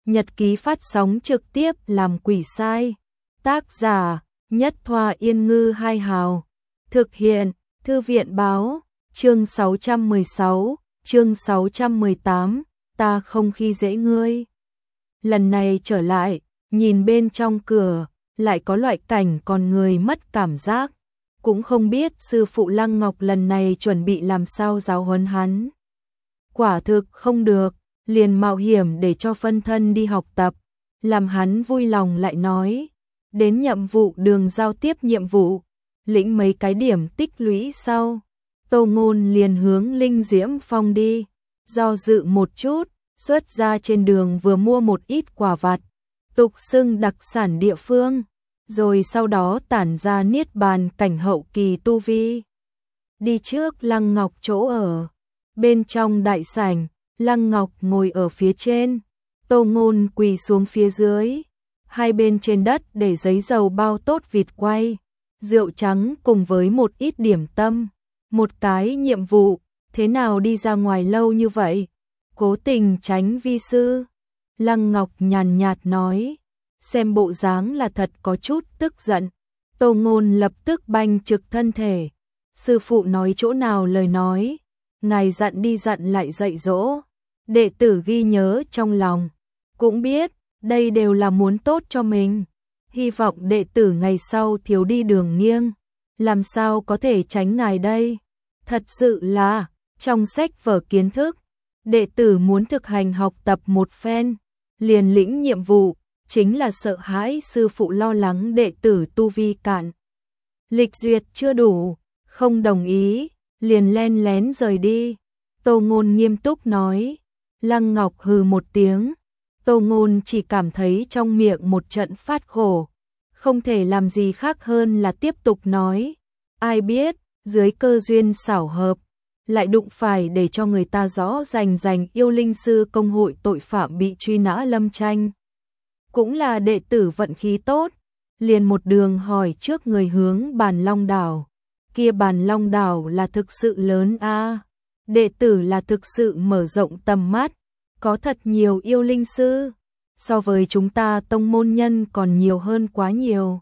nhật ký phát sóng trực tiếp làm quỷ sai. Tác giả, Nhất Thoa Yên Ngư Hai Hào. Thực hiện, Thư viện Báo. Chương 616, chương 618, ta không khi dễ ngươi. Lần này trở lại, nhìn bên trong cửa, lại có loại cảnh còn người mất cảm giác. Cũng không biết sư phụ Lăng Ngọc lần này chuẩn bị làm sao giáo huấn hắn. Quả thực không được, liền mạo hiểm để cho phân thân đi học tập. Làm hắn vui lòng lại nói, đến nhiệm vụ đường giao tiếp nhiệm vụ, lĩnh mấy cái điểm tích lũy sau. Tô Ngôn liền hướng Linh Diễm Phong đi, do dự một chút, xuất ra trên đường vừa mua một ít quà vặt, tục xưng đặc sản địa phương, rồi sau đó tản ra niết bàn cảnh hậu kỳ tu vi. Đi trước Lăng Ngọc chỗ ở, bên trong đại sảnh, Lăng Ngọc ngồi ở phía trên, Tô Ngôn quỳ xuống phía dưới, hai bên trên đất để giấy dầu bao tốt vịt quay, rượu trắng cùng với một ít điểm tâm. Một cái nhiệm vụ, thế nào đi ra ngoài lâu như vậy? Cố tình tránh vi sư. Lăng Ngọc nhàn nhạt nói, xem bộ dáng là thật có chút tức giận. Tô Ngôn lập tức banh trực thân thể. Sư phụ nói chỗ nào lời nói, ngài dặn đi dặn lại dạy dỗ. Đệ tử ghi nhớ trong lòng, cũng biết, đây đều là muốn tốt cho mình. Hy vọng đệ tử ngày sau thiếu đi đường nghiêng. Làm sao có thể tránh ngài đây? Thật sự là, trong sách vở kiến thức, đệ tử muốn thực hành học tập một phen, liền lĩnh nhiệm vụ, chính là sợ hãi sư phụ lo lắng đệ tử tu vi cạn. Lịch duyệt chưa đủ, không đồng ý, liền len lén rời đi. Tô Ngôn nghiêm túc nói. Lăng Ngọc hừ một tiếng. Tô Ngôn chỉ cảm thấy trong miệng một trận phát khổ, không thể làm gì khác hơn là tiếp tục nói. Ai biết, dưới cơ duyên xảo hợp, lại đụng phải để cho người ta rõ rành yêu linh sư công hội tội phạm bị truy nã Lâm Tranh. Cũng là đệ tử vận khí tốt, liền một đường hỏi trước người hướng Bàn Long Đảo. Kia Bàn Long Đảo là thực sự lớn a, đệ tử là thực sự mở rộng tầm mắt, có thật nhiều yêu linh sư, so với chúng ta tông môn nhân còn nhiều hơn quá nhiều.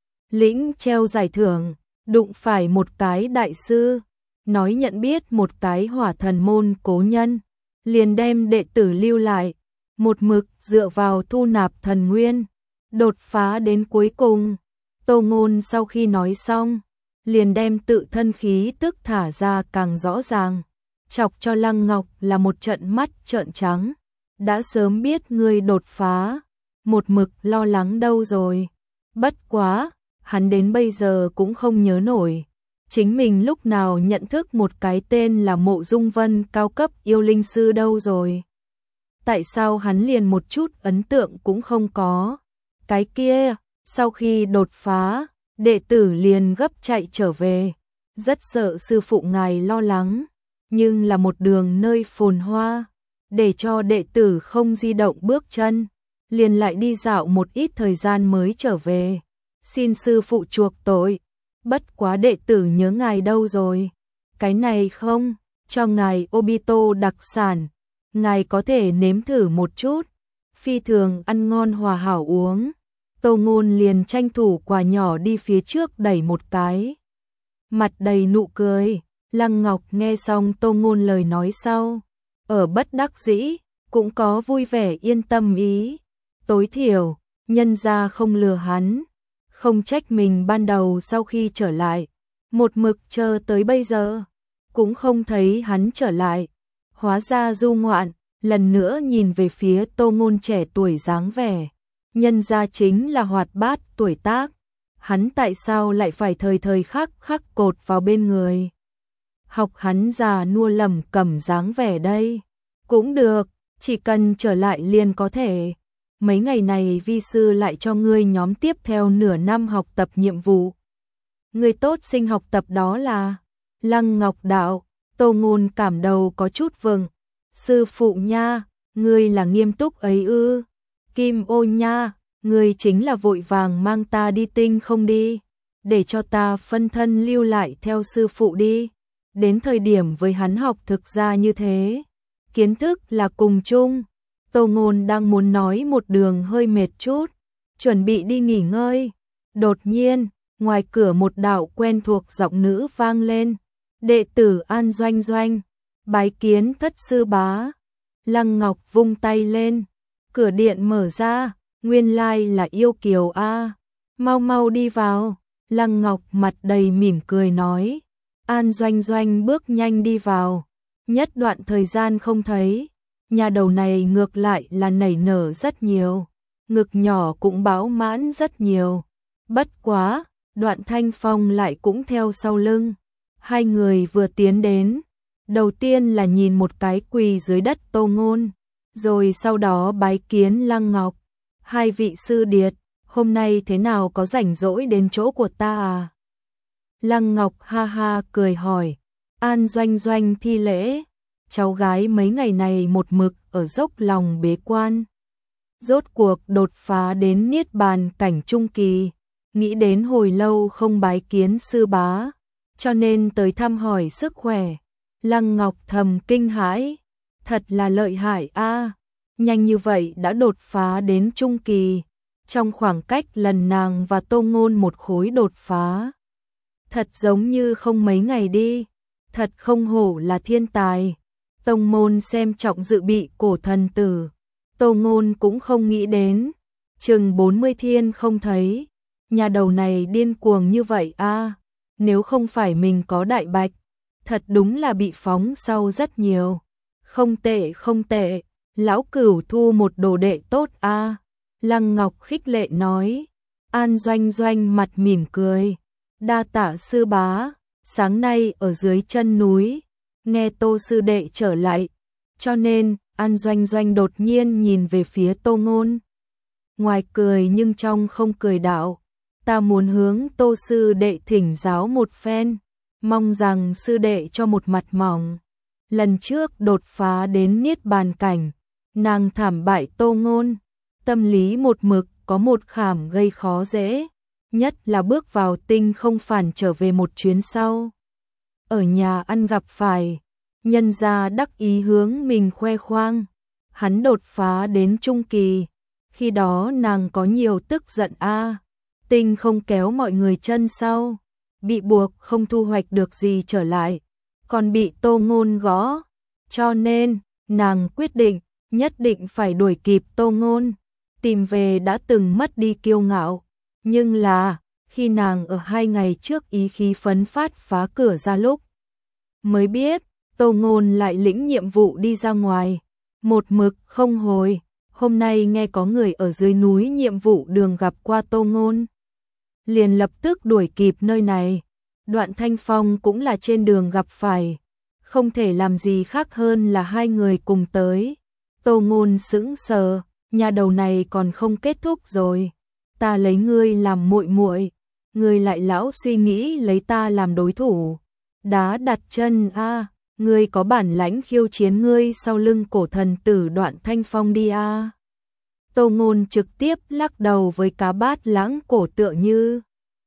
Lĩnh treo giải thưởng, đụng phải một cái đại sư, nói nhận biết một cái hỏa thần môn cố nhân, liền đem đệ tử lưu lại, một mực dựa vào thu nạp thần nguyên, đột phá đến cuối cùng. Tô Ngôn sau khi nói xong, liền đem tự thân khí tức thả ra càng rõ ràng, chọc cho Lăng Ngọc là một trận mắt trợn trắng. Đã sớm biết ngươi đột phá, một mực lo lắng đâu rồi. Bất quá, hắn đến bây giờ cũng không nhớ nổi, chính mình lúc nào nhận thức một cái tên là Mộ Dung Vân cao cấp yêu linh sư đâu rồi. Tại sao hắn liền một chút ấn tượng cũng không có? Cái kia, sau khi đột phá, đệ tử liền gấp chạy trở về, rất sợ sư phụ ngài lo lắng, nhưng là một đường nơi phồn hoa, để cho đệ tử không di động bước chân, liền lại đi dạo một ít thời gian mới trở về. Xin sư phụ chuộc tội, bất quá đệ tử nhớ ngài đâu rồi. Cái này không, cho ngài Obito đặc sản, ngài có thể nếm thử một chút, phi thường ăn ngon hòa hảo uống. Tô Ngôn liền tranh thủ quả nhỏ đi phía trước đẩy một cái, mặt đầy nụ cười. Lăng Ngọc nghe xong Tô Ngôn lời nói sau, ở bất đắc dĩ, cũng có vui vẻ yên tâm ý. Tối thiểu, nhân gia không lừa hắn, không trách mình ban đầu sau khi trở lại, một mực chờ tới bây giờ, cũng không thấy hắn trở lại. Hóa ra du ngoạn, lần nữa nhìn về phía Tô Ngôn trẻ tuổi dáng vẻ, nhân gia chính là hoạt bát tuổi tác, hắn tại sao lại phải thời thời khắc khắc cột vào bên người. Học hắn già nua lầm cầm dáng vẻ đây. Cũng được, chỉ cần trở lại liền có thể. Mấy ngày này vi sư lại cho ngươi nhóm tiếp theo nửa năm học tập nhiệm vụ. Ngươi tốt sinh học tập đó là Lăng Ngọc đạo. Tô Ngôn cảm đầu có chút vừng. Sư phụ nha, ngươi là nghiêm túc ấy ư? Kim Ô nha, ngươi chính là vội vàng mang ta đi tinh không đi, để cho ta phân thân lưu lại theo sư phụ đi. Đến thời điểm với hắn học thực ra như thế, kiến thức là cùng chung, Tô Ngôn đang muốn nói một đường hơi mệt chút, chuẩn bị đi nghỉ ngơi. Đột nhiên, ngoài cửa một đạo quen thuộc giọng nữ vang lên. Đệ tử An Doanh Doanh, bái kiến thất sư bá. Lăng Ngọc vung tay lên, cửa điện mở ra, nguyên lai là Yêu Kiều a. Mau mau đi vào. Lăng Ngọc mặt đầy mỉm cười nói. An Doanh Doanh bước nhanh đi vào. Nhất đoạn thời gian không thấy, nhà đầu này ngược lại là nảy nở rất nhiều, ngực nhỏ cũng bão mãn rất nhiều. Bất quá, Đoạn Thanh Phong lại cũng theo sau lưng. Hai người vừa tiến đến, đầu tiên là nhìn một cái quỳ dưới đất Tô Ngôn, rồi sau đó bái kiến Lăng Ngọc. Hai vị sư điệt, hôm nay thế nào có rảnh rỗi đến chỗ của ta à? Lăng Ngọc ha ha cười hỏi. An Doanh Doanh thi lễ. Cháu gái mấy ngày này một mực ở dốc lòng bế quan. Rốt cuộc đột phá đến niết bàn cảnh trung kỳ. Nghĩ đến hồi lâu không bái kiến sư bá, cho nên tới thăm hỏi sức khỏe. Lăng Ngọc thầm kinh hãi. Thật là lợi hại a, nhanh như vậy đã đột phá đến trung kỳ. Trong khoảng cách lần nàng và Tô Ngôn một khối đột phá. Thật giống như không mấy ngày đi. Thật không hổ là thiên tài. Tông môn xem trọng dự bị cổ thần tử. Tô Ngôn cũng không nghĩ đến. Chừng 40 thiên không thấy. Nhà đầu này điên cuồng như vậy a. Nếu không phải mình có đại bạch, thật đúng là bị phóng sau rất nhiều. Không tệ không tệ, lão Cửu thu một đồ đệ tốt a. Lăng Ngọc khích lệ nói. An Doanh Doanh mặt mỉm cười. Đa tạ sư bá, sáng nay ở dưới chân núi, nghe Tô sư đệ trở lại, cho nên An Doanh Doanh đột nhiên nhìn về phía Tô Ngôn. Ngoài cười nhưng trong không cười đạo. Ta muốn hướng Tô sư đệ thỉnh giáo một phen, mong rằng sư đệ cho một mặt mỏng. Lần trước đột phá đến niết bàn cảnh, nàng thảm bại Tô Ngôn, tâm lý một mực có một khảm gây khó dễ, nhất là bước vào tinh không phản trở về một chuyến sau. Ở nhà ăn gặp phải, nhân gia đắc ý hướng mình khoe khoang, hắn đột phá đến trung kỳ, khi đó nàng có nhiều tức giận a. Tinh không kéo mọi người chân sau, bị buộc không thu hoạch được gì trở lại, còn bị Tô Ngôn gõ, cho nên nàng quyết định nhất định phải đuổi kịp Tô Ngôn, tìm về đã từng mất đi kiêu ngạo. Nhưng là, khi nàng ở 2 ngày trước ý khí phấn phát phá cửa ra lúc, mới biết, Tô Ngôn lại lĩnh nhiệm vụ đi ra ngoài, một mực không hồi. Hôm nay nghe có người ở dưới núi nhiệm vụ đường gặp qua Tô Ngôn, liền lập tức đuổi kịp nơi này. Đoạn Thanh Phong cũng là trên đường gặp phải, không thể làm gì khác hơn là hai người cùng tới. Tô Ngôn sững sờ, nhà đầu này còn không kết thúc rồi. Ta lấy ngươi làm muội muội, ngươi lại lão suy nghĩ lấy ta làm đối thủ. Đá đặt chân a, ngươi có bản lãnh khiêu chiến ngươi sau lưng cổ thần tử Đoạn Thanh Phong đi a. Tô Ngôn trực tiếp lắc đầu với cá bát lãng cổ tựa như.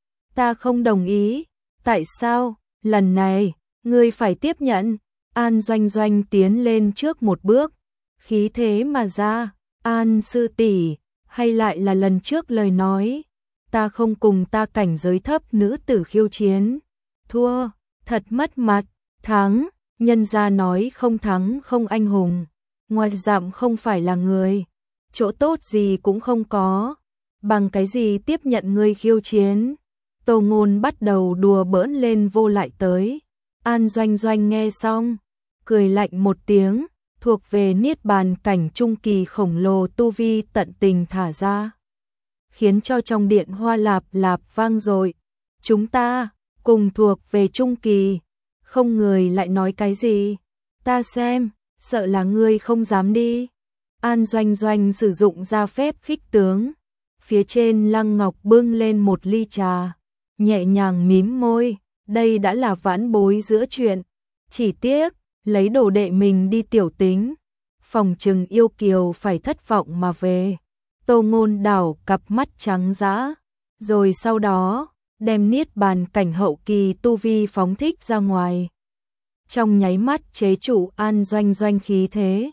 Ta không đồng ý. Tại sao? Lần này, ngươi phải tiếp nhận. An Doanh Doanh tiến lên trước một bước, khí thế mà ra. An sư tỷ, hay lại là lần trước lời nói, ta không cùng ta cảnh giới thấp nữ tử khiêu chiến. Thua, thật mất mặt. Thắng, nhân gia nói không thắng không anh hùng. Ngoài dặm không phải là người, chỗ tốt gì cũng không có, bằng cái gì tiếp nhận ngươi khiêu chiến. Tô Ngôn bắt đầu đùa bỡn lên vô lại tới. An Doanh Doanh nghe xong, cười lạnh một tiếng, thuộc về niết bàn cảnh trung kỳ khổng lồ tu vi tận tình thả ra, khiến cho trong điện hoa lạp lạp vang dội. Chúng ta cùng thuộc về trung kỳ, không người lại nói cái gì. Ta xem, sợ là ngươi không dám đi. An Doanh Doanh sử dụng ra phép khích tướng. Phía trên Lăng Ngọc bưng lên một ly trà, nhẹ nhàng mím môi, đây đã là vãn bối giữa chuyện. Chỉ tiếc, lấy đồ đệ mình đi tiểu tính, phòng trừng Yêu Kiều phải thất vọng mà về. Tô Ngôn đảo cặp mắt trắng dã, rồi sau đó, đem niết bàn cảnh hậu kỳ tu vi phóng thích ra ngoài. Trong nháy mắt chế trụ An Doanh Doanh khí thế.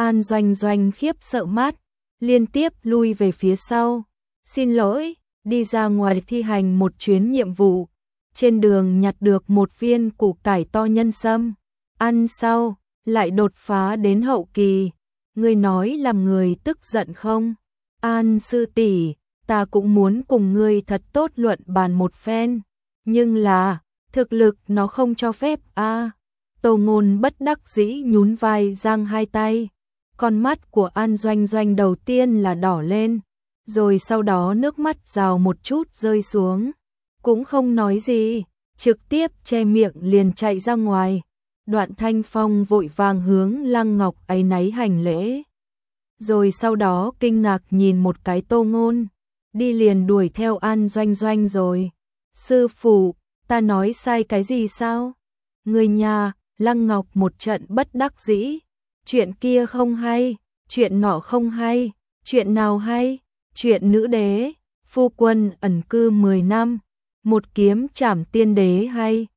An Doanh Doanh khiếp sợ mắt, liên tiếp lui về phía sau. Xin lỗi, đi ra ngoài thi hành một chuyến nhiệm vụ. Trên đường nhặt được một viên củ cải to nhân sâm. Ăn sau, lại đột phá đến hậu kỳ. Ngươi nói làm người tức giận không? An sư tỷ, ta cũng muốn cùng ngươi thật tốt luận bàn một phen. Nhưng là, thực lực nó không cho phép a. Tô Ngôn bất đắc dĩ nhún vai giang hai tay. Con mắt của An Doanh Doanh đầu tiên là đỏ lên, rồi sau đó nước mắt rào một chút rơi xuống. Cũng không nói gì, trực tiếp che miệng liền chạy ra ngoài. Đoạn Thanh Phong vội vàng hướng Lăng Ngọc áy náy hành lễ. Rồi sau đó kinh ngạc nhìn một cái Tô Ngôn, đi liền đuổi theo An Doanh Doanh rồi. Sư phụ, ta nói sai cái gì sao? Người nhà, Lăng Ngọc một trận bất đắc dĩ. Chuyện kia không hay, chuyện nọ không hay, chuyện nào hay? Chuyện nữ đế, phu quân ẩn cư 10 năm, một kiếm trảm tiên đế hay?